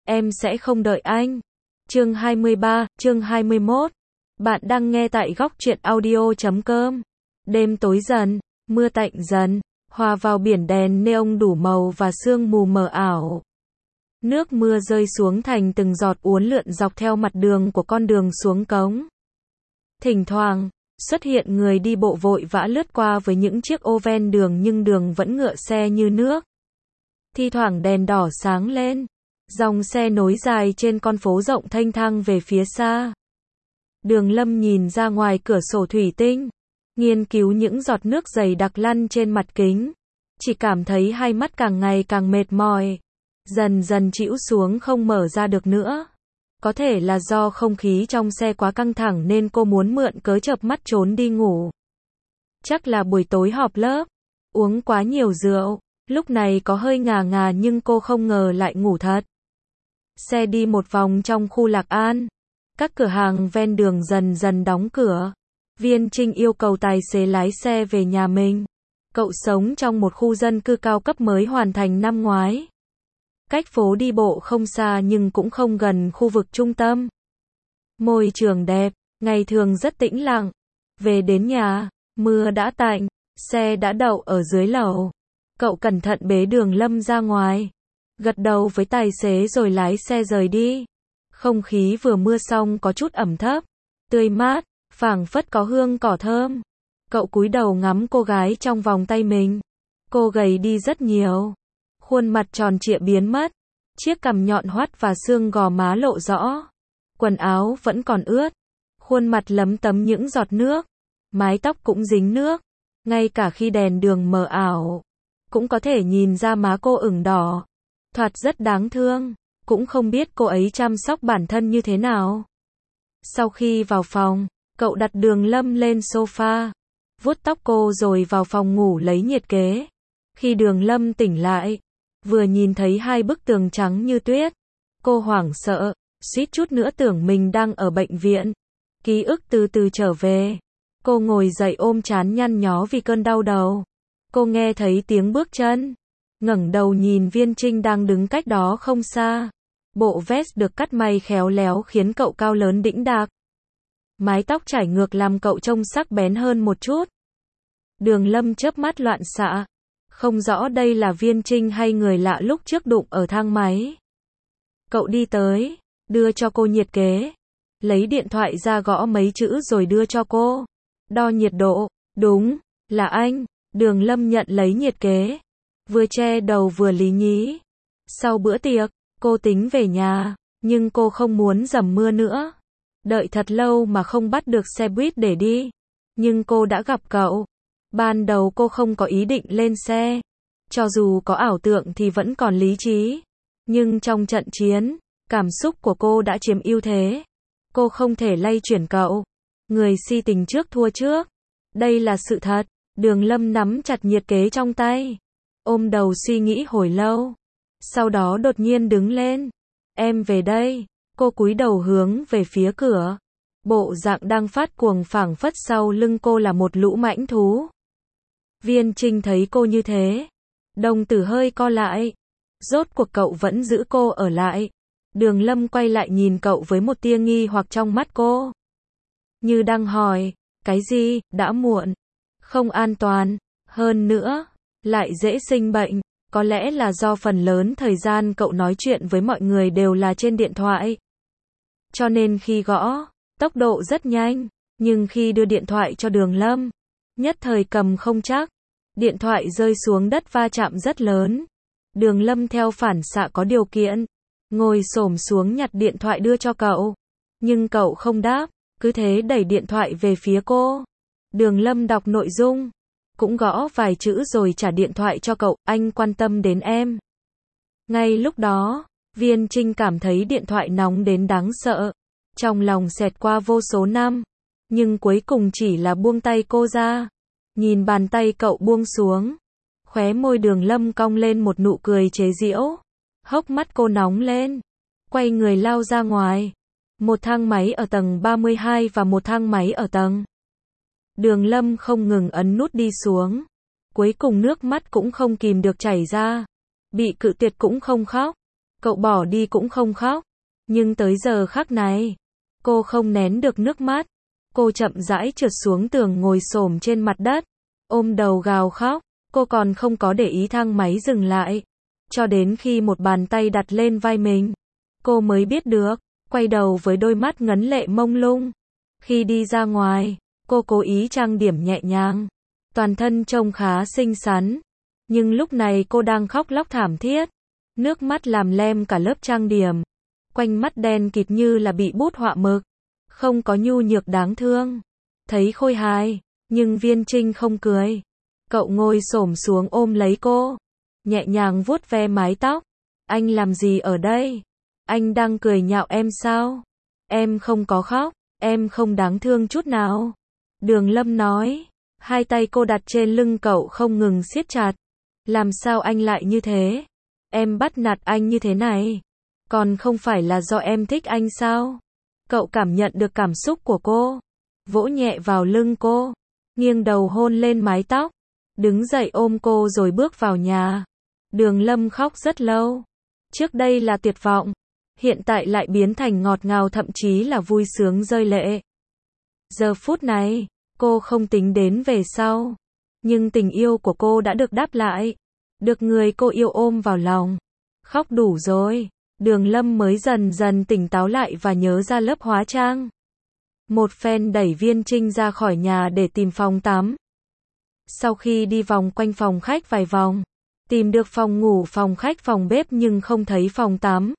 em sẽ không đợi anh. Chương 23, chương 21. Bạn đang nghe tại góc truyện audio.com. Đêm tối dần, mưa tạnh dần, hòa vào biển đèn neon đủ màu và sương mù mờ ảo. Nước mưa rơi xuống thành từng giọt uốn lượn dọc theo mặt đường của con đường xuống cống. Thỉnh thoảng, xuất hiện người đi bộ vội vã lướt qua với những chiếc ô ven đường nhưng đường vẫn ngựa xe như nước. Thi thoảng đèn đỏ sáng lên, dòng xe nối dài trên con phố rộng thênh thang về phía xa. Đường Lâm nhìn ra ngoài cửa sổ thủy tinh, nghiên cứu những giọt nước dày đặc lăn trên mặt kính. Chỉ cảm thấy hai mắt càng ngày càng mệt mỏi, dần dần trĩu xuống không mở ra được nữa. Có thể là do không khí trong xe quá căng thẳng nên cô muốn mượn cớ chợp mắt trốn đi ngủ. Chắc là buổi tối họp lớp, uống quá nhiều rượu, lúc này có hơi ngà ngà nhưng cô không ngờ lại ngủ thật. Xe đi một vòng trong khu Lạc An, các cửa hàng ven đường dần dần đóng cửa. Viên Trinh yêu cầu tài xế lái xe về nhà mình. Cậu sống trong một khu dân cư cao cấp mới hoàn thành năm ngoái. Cách phố đi bộ không xa nhưng cũng không gần khu vực trung tâm. Môi trường đẹp, ngày thường rất tĩnh lặng. Về đến nhà, mưa đã tạnh, xe đã đậu ở dưới lầu. Cậu cẩn thận bế Đường Lâm ra ngoài, gật đầu với tài xế rồi lái xe rời đi. Không khí vừa mưa xong có chút ẩm thấp, tươi mát, phảng phất có hương cỏ thơm. Cậu cúi đầu ngắm cô gái trong vòng tay mình. Cô gầy đi rất nhiều. Khuôn mặt tròn trịa biến mất, chiếc cằm nhọn hoắt và xương gò má lộ rõ. Quần áo vẫn còn ướt, khuôn mặt lấm tấm những giọt nước, mái tóc cũng dính nước. Ngay cả khi đèn đường mờ ảo, cũng có thể nhìn ra má cô ửng đỏ. Thoạt rất đáng thương, cũng không biết cô ấy chăm sóc bản thân như thế nào. Sau khi vào phòng, cậu đặt Đường Lâm lên sofa, vuốt tóc cô rồi vào phòng ngủ lấy nhiệt kế. Khi Đường Lâm tỉnh lại, vừa nhìn thấy hai bức tường trắng như tuyết, cô hoảng sợ, suýt chút nữa tưởng mình đang ở bệnh viện. Ký ức từ từ trở về. Cô ngồi dậy ôm trán nhăn nhó vì cơn đau đầu. Cô nghe thấy tiếng bước chân, ngẩng đầu nhìn Viên Trinh đang đứng cách đó không xa. Bộ vest được cắt may khéo léo khiến cậu cao lớn đĩnh đạc. Mái tóc chải ngược làm cậu trông sắc bén hơn một chút. Đường Lâm chớp mắt loạn xạ, không rõ đây là Viên Trinh hay người lạ lúc trước đụng ở thang máy. Cậu đi tới, đưa cho cô nhiệt kế, lấy điện thoại ra gõ mấy chữ rồi đưa cho cô. Đo nhiệt độ, đúng, là anh. Đường Lâm nhận lấy nhiệt kế, vừa che đầu vừa lý nhí. Sau bữa tiệc, cô tính về nhà, nhưng cô không muốn dầm mưa nữa. Đợi thật lâu mà không bắt được xe buýt để đi. Nhưng cô đã gặp cậu. Ban đầu cô không có ý định lên xe. Cho dù có ảo tượng thì vẫn còn lý trí. Nhưng trong trận chiến, cảm xúc của cô đã chiếm ưu thế. Cô không thể lay chuyển cậu. Người si tình trước thua trước. Đây là sự thật. Đường Lâm nắm chặt nhiệt kế trong tay, ôm đầu suy nghĩ hồi lâu. Sau đó đột nhiên đứng lên. Em về đây. Cô cúi đầu hướng về phía cửa. Bộ dạng đang phát cuồng phảng phất sau lưng cô là một lũ mãnh thú. Viên Trinh thấy cô như thế, đồng tử hơi co lại. Rốt cuộc cậu vẫn giữ cô ở lại. Đường Lâm quay lại nhìn cậu với một tia nghi hoặc trong mắt cô. Như đang hỏi, cái gì, đã muộn, không an toàn, hơn nữa, lại dễ sinh bệnh. Có lẽ là do phần lớn thời gian cậu nói chuyện với mọi người đều là trên điện thoại. Cho nên khi gõ, tốc độ rất nhanh, nhưng khi đưa điện thoại cho Đường Lâm, nhất thời cầm không chắc. Điện thoại rơi xuống đất va chạm rất lớn. Đường Lâm theo phản xạ có điều kiện, ngồi xổm xuống nhặt điện thoại đưa cho cậu. Nhưng cậu không đáp, cứ thế đẩy điện thoại về phía cô. Đường Lâm đọc nội dung, cũng gõ vài chữ rồi trả điện thoại cho cậu, anh quan tâm đến em. Ngay lúc đó, Viên Trinh cảm thấy điện thoại nóng đến đáng sợ. Trong lòng xẹt qua vô số năm, nhưng cuối cùng chỉ là buông tay cô ra. Nhìn bàn tay cậu buông xuống, khóe môi Đường Lâm cong lên một nụ cười chế giễu. Hốc mắt cô nóng lên, quay người lao ra ngoài. Một thang máy ở tầng 32 và một thang máy ở tầng. Đường Lâm không ngừng ấn nút đi xuống. Cuối cùng nước mắt cũng không kìm được chảy ra. Bị cự tuyệt cũng không khóc. Cậu bỏ đi cũng không khóc. Nhưng tới giờ khắc này, cô không nén được nước mắt. Cô chậm rãi trượt xuống tường ngồi xổm trên mặt đất, ôm đầu gào khóc. Cô còn không có để ý thang máy dừng lại. Cho đến khi một bàn tay đặt lên vai mình, cô mới biết được, quay đầu với đôi mắt ngấn lệ mông lung. Khi đi ra ngoài, cô cố ý trang điểm nhẹ nhàng, toàn thân trông khá xinh xắn. Nhưng lúc này cô đang khóc lóc thảm thiết, nước mắt làm lem cả lớp trang điểm. Quanh mắt đen kịt như là bị bút họa mực, không có nhu nhược đáng thương. Thấy Khôi hài, nhưng Viên Trinh không cười. Cậu ngồi xổm xuống ôm lấy cô, nhẹ nhàng vuốt ve mái tóc. Anh làm gì ở đây? Anh đang cười nhạo em sao? Em không có khóc, em không đáng thương chút nào. Đường Lâm nói, hai tay cô đặt trên lưng cậu không ngừng siết chặt. Làm sao anh lại như thế? Em bắt nạt anh như thế này, còn không phải là do em thích anh sao? Cậu cảm nhận được cảm xúc của cô, vỗ nhẹ vào lưng cô, nghiêng đầu hôn lên mái tóc, đứng dậy ôm cô rồi bước vào nhà. Đường Lâm khóc rất lâu. Trước đây là tuyệt vọng, hiện tại lại biến thành ngọt ngào, thậm chí là vui sướng rơi lệ. Giờ phút này, cô không tính đến về sau, nhưng tình yêu của cô đã được đáp lại, được người cô yêu ôm vào lòng. Khóc đủ rồi, Đường Lâm mới dần dần tỉnh táo lại và nhớ ra lớp hóa trang. Một phen đẩy Viên Trinh ra khỏi nhà để tìm phòng tắm. Sau khi đi vòng quanh phòng khách vài vòng, tìm được phòng ngủ, phòng khách, phòng bếp nhưng không thấy phòng tắm.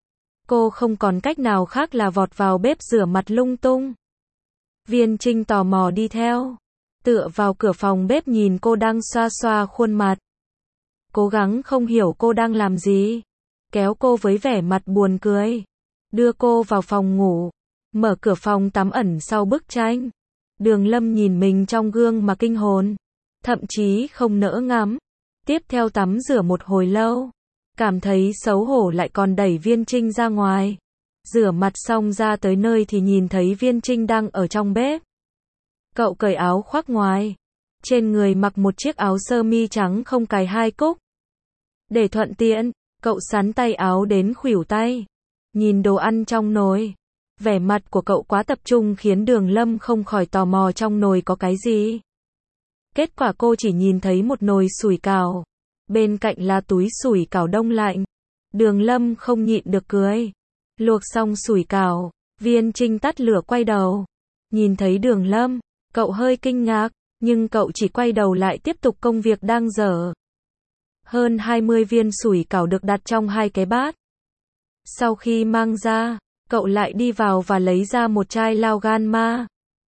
Cô không còn cách nào khác là vọt vào bếp rửa mặt lung tung. Viên Trinh tò mò đi theo, tựa vào cửa phòng bếp nhìn cô đang xoa xoa khuôn mặt. Cố gắng không hiểu cô đang làm gì, kéo cô với vẻ mặt buồn cười, đưa cô vào phòng ngủ, mở cửa phòng tắm ẩn sau bức tranh. Đường Lâm nhìn mình trong gương mà kinh hồn, thậm chí không nỡ ngắm. Tiếp theo tắm rửa một hồi lâu, cảm thấy xấu hổ lại còn đẩy Viên Trinh ra ngoài. Rửa mặt xong ra tới nơi thì nhìn thấy Viên Trinh đang ở trong bếp. Cậu cởi áo khoác ngoài, trên người mặc một chiếc áo sơ mi trắng không cài hai cúc. Để thuận tiện, cậu xắn tay áo đến khuỷu tay, nhìn đồ ăn trong nồi. Vẻ mặt của cậu quá tập trung khiến Đường Lâm không khỏi tò mò trong nồi có cái gì. Kết quả cô chỉ nhìn thấy một nồi sủi cảo, bên cạnh là túi sủi cảo đông lạnh. Đường Lâm không nhịn được cười. Luộc xong sủi cảo, Viên Trinh tắt lửa quay đầu. Nhìn thấy Đường Lâm, cậu hơi kinh ngạc, nhưng cậu chỉ quay đầu lại tiếp tục công việc đang dở. Hơn 20 viên sủi cảo được đặt trong hai cái bát. Sau khi mang ra, cậu lại đi vào và lấy ra một chai lao gan ma.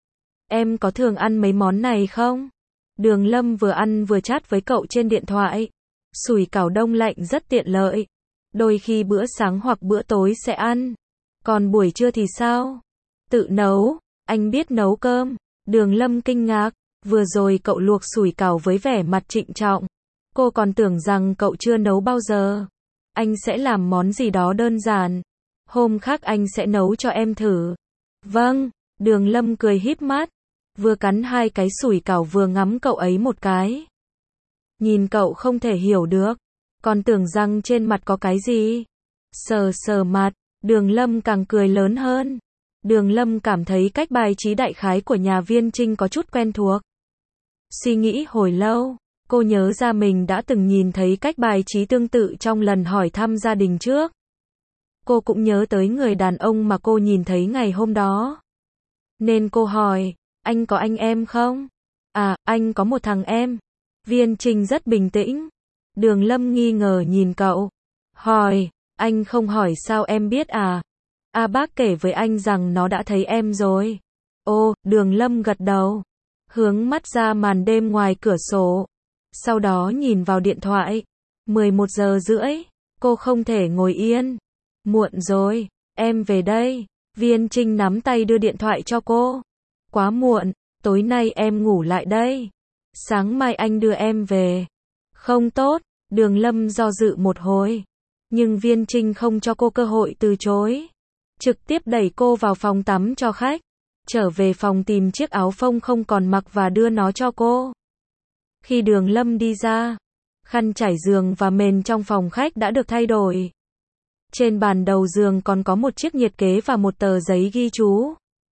Em có thường ăn mấy món này không? Đường Lâm vừa ăn vừa chat với cậu trên điện thoại. Sủi cảo đông lạnh rất tiện lợi. Đôi khi bữa sáng hoặc bữa tối sẽ ăn. Còn buổi trưa thì sao? Tự nấu, anh biết nấu cơm. Đường Lâm kinh ngạc, vừa rồi cậu luộc sủi cảo với vẻ mặt trịnh trọng. Cô còn tưởng rằng cậu chưa nấu bao giờ. Anh sẽ làm món gì đó đơn giản. Hôm khác anh sẽ nấu cho em thử. Vâng, Đường Lâm cười híp mắt, vừa cắn hai cái sủi cảo vừa ngắm cậu ấy một cái. Nhìn cậu không thể hiểu được, còn tưởng rằng trên mặt có cái gì. Sờ sờ mặt, Đường Lâm càng cười lớn hơn. Đường Lâm cảm thấy cách bài trí đại khái của nhà Viên Trinh có chút quen thuộc. Suy nghĩ hồi lâu, cô nhớ ra mình đã từng nhìn thấy cách bài trí tương tự trong lần hỏi thăm gia đình trước. Cô cũng nhớ tới người đàn ông mà cô nhìn thấy ngày hôm đó. Nên cô hỏi, anh có anh em không? À, anh có một thằng em. Viên Trinh rất bình tĩnh. Đường Lâm nghi ngờ nhìn cậu. Hỏi, anh không hỏi sao em biết à? À, bác kể với anh rằng nó đã thấy em rồi. Ô, Đường Lâm gật đầu, hướng mắt ra màn đêm ngoài cửa sổ. Sau đó nhìn vào điện thoại. 11 giờ rưỡi, cô không thể ngồi yên. Muộn rồi, em về đây. Viên Trinh nắm tay đưa điện thoại cho cô. Quá muộn, tối nay em ngủ lại đây. Sáng mai anh đưa em về. Không tốt, Đường Lâm do dự một hồi. Nhưng Viên Trinh không cho cô cơ hội từ chối. Trực tiếp đẩy cô vào phòng tắm cho khách. Trở về phòng tìm chiếc áo phông không còn mặc và đưa nó cho cô. Khi Đường Lâm đi ra, khăn trải giường và mền trong phòng khách đã được thay đổi. Trên bàn đầu giường còn có một chiếc nhiệt kế và một tờ giấy ghi chú.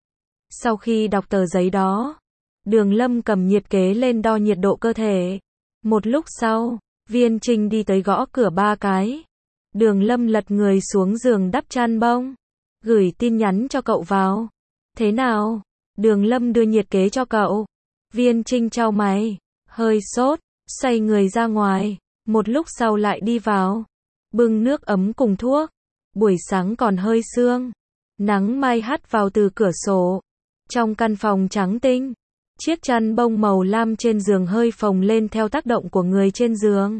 Sau khi đọc tờ giấy đó, Đường Lâm cầm nhiệt kế lên đo nhiệt độ cơ thể. Một lúc sau, Viên Trinh đi tới gõ cửa 3 cái. Đường Lâm lật người xuống giường đắp chăn bông, gửi tin nhắn cho cậu vào. Thế nào? Đường Lâm đưa nhiệt kế cho cậu. Viên Trinh chau mày, hơi sốt, xoay người ra ngoài. Một lúc sau lại đi vào, bưng nước ấm cùng thuốc. Buổi sáng còn hơi sương, nắng mai hắt vào từ cửa sổ. Trong căn phòng trắng tinh, chiếc chăn bông màu lam trên giường hơi phồng lên theo tác động của người trên giường.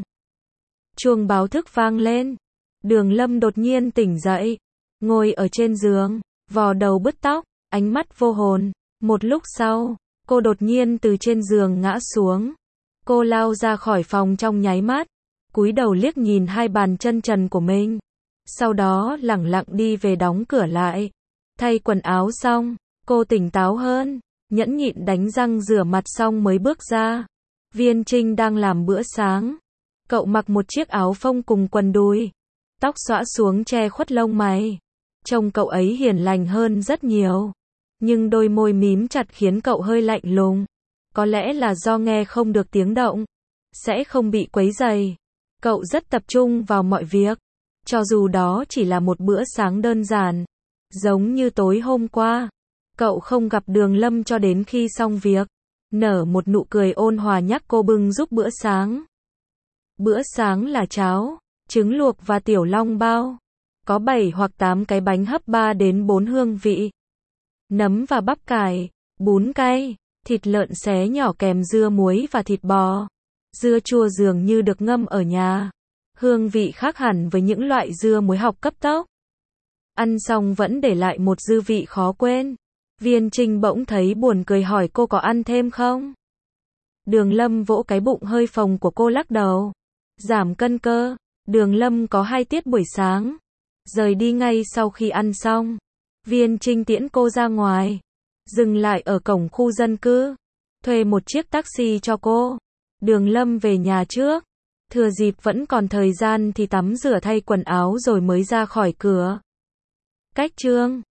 Chuông báo thức vang lên. Đường Lâm đột nhiên tỉnh dậy, ngồi ở trên giường, vò đầu bứt tóc, ánh mắt vô hồn. Một lúc sau, cô đột nhiên từ trên giường ngã xuống. Cô lao ra khỏi phòng trong nháy mắt, cúi đầu liếc nhìn hai bàn chân trần của mình. Sau đó lẳng lặng đi về đóng cửa lại. Thay quần áo xong, cô tỉnh táo hơn, nhẫn nhịn đánh răng rửa mặt xong mới bước ra. Viên Trinh đang làm bữa sáng. Cậu mặc một chiếc áo phông cùng quần đùi, tóc xõa xuống che khuất lông mày. Trông cậu ấy hiền lành hơn rất nhiều, nhưng đôi môi mím chặt khiến cậu hơi lạnh lùng. Có lẽ là do nghe không được tiếng động, sẽ không bị quấy rầy. Cậu rất tập trung vào mọi việc, cho dù đó chỉ là một bữa sáng đơn giản. Giống như tối hôm qua, cậu không gặp Đường Lâm cho đến khi xong việc, nở một nụ cười ôn hòa nhắc cô bưng giúp bữa sáng. Bữa sáng là cháo, trứng luộc và tiểu long bao. Có 7 hoặc 8 cái bánh hấp 3 đến 4 hương vị. Nấm và bắp cải, bún cay, thịt lợn xé nhỏ kèm dưa muối và thịt bò. Dưa chua dường như được ngâm ở nhà. Hương vị khác hẳn với những loại dưa muối học cấp tốc. Ăn xong vẫn để lại một dư vị khó quên. Viên Trinh bỗng thấy buồn cười hỏi cô có ăn thêm không? Đường Lâm vỗ cái bụng hơi phồng của cô lắc đầu. Giảm cân cơ. Đường Lâm có 2 tiết buổi sáng. Rời đi ngay sau khi ăn xong. Viên Trinh tiễn cô ra ngoài, dừng lại ở cổng khu dân cư, thuê một chiếc taxi cho cô. Đường Lâm về nhà trước, thừa dịp vẫn còn thời gian thì tắm rửa thay quần áo rồi mới ra khỏi cửa. Cách chương